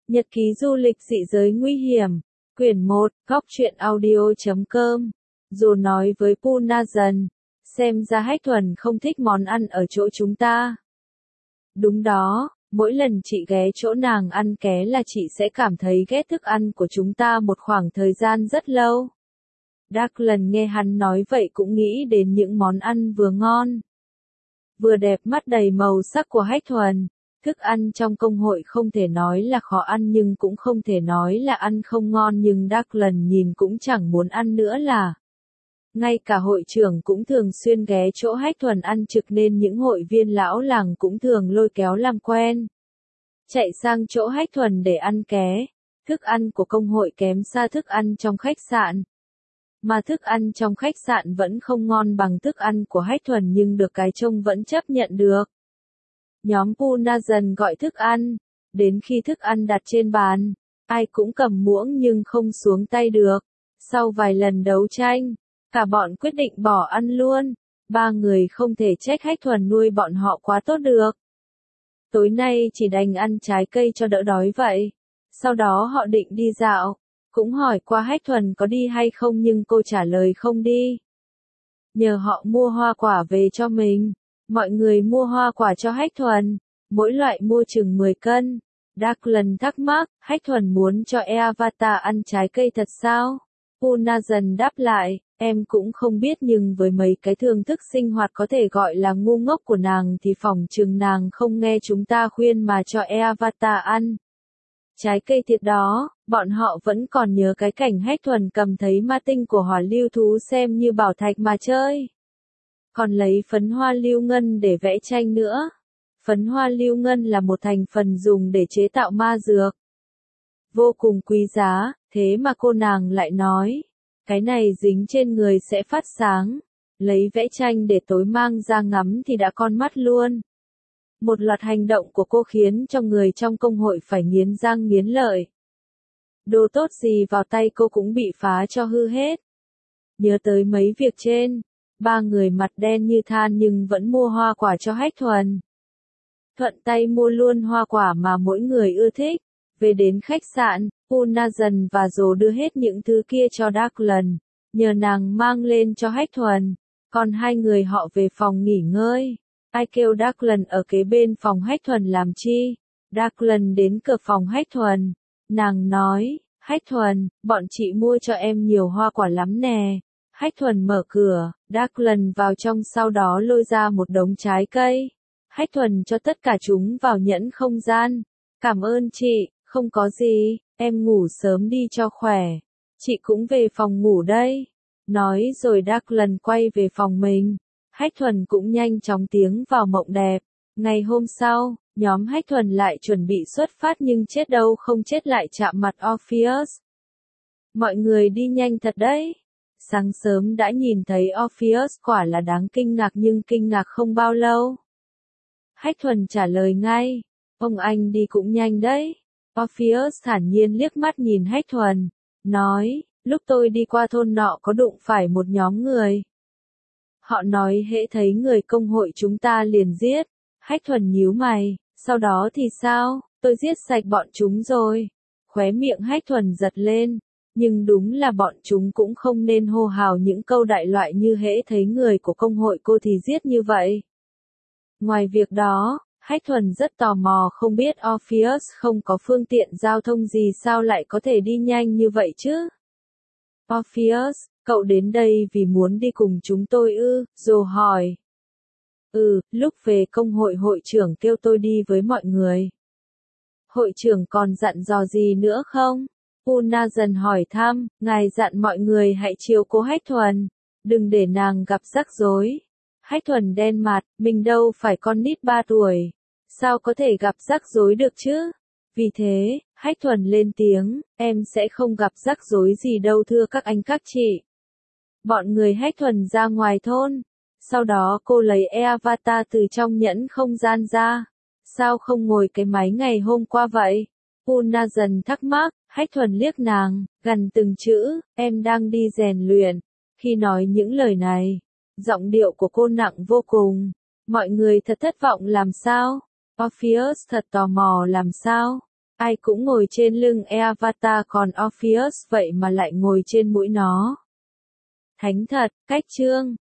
Nhật ký du lịch dị giới nguy hiểm, quyển 1, góc truyện audio.com. Dù nói với Punazan, xem ra Hách Thuần không thích món ăn ở chỗ chúng ta. Đúng đó, mỗi lần chị ghé chỗ nàng ăn ké là chị sẽ cảm thấy ghét thức ăn của chúng ta một khoảng thời gian rất lâu. Declan nghe hắn nói vậy cũng nghĩ đến những món ăn vừa ngon, vừa đẹp mắt đầy màu sắc của Hách Thuần. Thức ăn trong công hội không thể nói là khó ăn nhưng cũng không thể nói là ăn không ngon, nhưng Declan nhìn cũng chẳng muốn ăn nữa là. Ngay cả hội trưởng cũng thường xuyên ghé chỗ Hách Thuần ăn trực nên những hội viên lão làng cũng thường lôi kéo làm quen. Chạy sang chỗ Hách Thuần để ăn ké. Thức ăn của công hội kém xa thức ăn trong khách sạn. Mà thức ăn trong khách sạn vẫn không ngon bằng thức ăn của Hách Thuần nhưng được cái trông vẫn chấp nhận được. Nhóm Punazan gọi thức ăn. Đến khi thức ăn đặt trên bàn, ai cũng cầm muỗng nhưng không xuống tay được. Sau vài lần đấu tranh, cả bọn quyết định bỏ ăn luôn. Ba người không thể trách Hách Thuần nuôi bọn họ quá tốt được. Tối nay chỉ đành ăn trái cây cho đỡ đói vậy. Sau đó họ định đi dạo. Cũng hỏi qua Hách Thuần có đi hay không nhưng cô trả lời không đi. Nhờ họ mua hoa quả về cho mình. Mọi người mua hoa quả cho Hách Thuần. Mỗi loại mua chừng 10 cân. Declan thắc mắc, Hách Thuần muốn cho Avatar ăn trái cây thật sao? Punazan đáp lại, em cũng không biết nhưng với mấy cái thưởng thức sinh hoạt có thể gọi là ngu ngốc của nàng thì phỏng chừng nàng không nghe chúng ta khuyên mà cho Avatar ăn. Trái cây thiệt đó, bọn họ vẫn còn nhớ cái cảnh Hách Thuần cầm thấy ma tinh của hỏa lưu thú xem như bảo thạch mà chơi. Còn lấy phấn hoa lưu ngân để vẽ tranh nữa. Phấn hoa lưu ngân là một thành phần dùng để chế tạo ma dược. Vô cùng quý giá, thế mà cô nàng lại nói, cái này dính trên người sẽ phát sáng. Lấy vẽ tranh để tối mang ra ngắm thì đã con mắt luôn. Một loạt hành động của cô khiến cho người trong công hội phải nghiến răng nghiến lợi. Đồ tốt gì vào tay cô cũng bị phá cho hư hết. Nhớ tới mấy việc trên, ba người mặt đen như than nhưng vẫn mua hoa quả cho Hách Thuần. Thuận tay mua luôn hoa quả mà mỗi người ưa thích. Về đến khách sạn, Punazan và Joe đưa hết những thứ kia cho Declan, nhờ nàng mang lên cho Hách Thuần. Còn hai người họ về phòng nghỉ ngơi. Ai kêu Declan ở kế bên phòng Hách Thuần làm chi? Declan đến cửa phòng Hách Thuần. Nàng nói, Hách Thuần, bọn chị mua cho em nhiều hoa quả lắm nè. Hách Thuần mở cửa, Declan vào trong sau đó lôi ra một đống trái cây. Hách Thuần cho tất cả chúng vào nhẫn không gian. Cảm ơn chị, không có gì, em ngủ sớm đi cho khỏe. Chị cũng về phòng ngủ đây. Nói rồi Declan quay về phòng mình. Hách Thuần cũng nhanh chóng tiến vào mộng đẹp. Ngày hôm sau, nhóm Hách Thuần lại chuẩn bị xuất phát nhưng chết đâu không chết lại chạm mặt Orpheus. Mọi người đi nhanh thật đấy. Sáng sớm đã nhìn thấy Orpheus quả là đáng kinh ngạc nhưng kinh ngạc không bao lâu. Hách Thuần trả lời ngay, ông anh đi cũng nhanh đấy. Orpheus thản nhiên liếc mắt nhìn Hách Thuần, nói, lúc tôi đi qua thôn nọ có đụng phải một nhóm người. Họ nói hễ thấy người công hội chúng ta liền giết. Hách Thuần nhíu mày, sau đó thì sao, tôi giết sạch bọn chúng rồi. Khóe miệng Hách Thuần giật lên, nhưng đúng là bọn chúng cũng không nên hô hào những câu đại loại như hễ thấy người của công hội cô thì giết như vậy. Ngoài việc đó, Hách Thuần rất tò mò không biết Orpheus không có phương tiện giao thông gì sao lại có thể đi nhanh như vậy chứ. Orpheus, cậu đến đây vì muốn đi cùng chúng tôi ư? Joe hỏi. Lúc về công hội hội trưởng kêu tôi đi với mọi người. Hội trưởng còn dặn dò gì nữa không? Punazan hỏi thăm, ngài dặn mọi người hãy chiếu cố Hách Thuần, đừng để nàng gặp rắc rối. Hách Thuần đen mặt, mình đâu phải con nít 3 tuổi. Sao có thể gặp rắc rối được chứ? Vì thế, Hách Thuần lên tiếng, em sẽ không gặp rắc rối gì đâu thưa các anh các chị. Bọn người Hách Thuần ra ngoài thôn. Sau đó cô lấy Avatar từ trong nhẫn không gian ra. Sao không ngồi cái máy ngày hôm qua vậy? Punazan thắc mắc, Hách Thuần liếc nàng, gần từng chữ, em đang đi rèn luyện. Khi nói những lời này, giọng điệu của cô nặng vô cùng. Mọi người thật thất vọng làm sao? Orpheus thật tò mò làm sao? Ai cũng ngồi trên lưng Avatar còn Orpheus vậy mà lại ngồi trên mũi nó. Thánh thật, cách chương.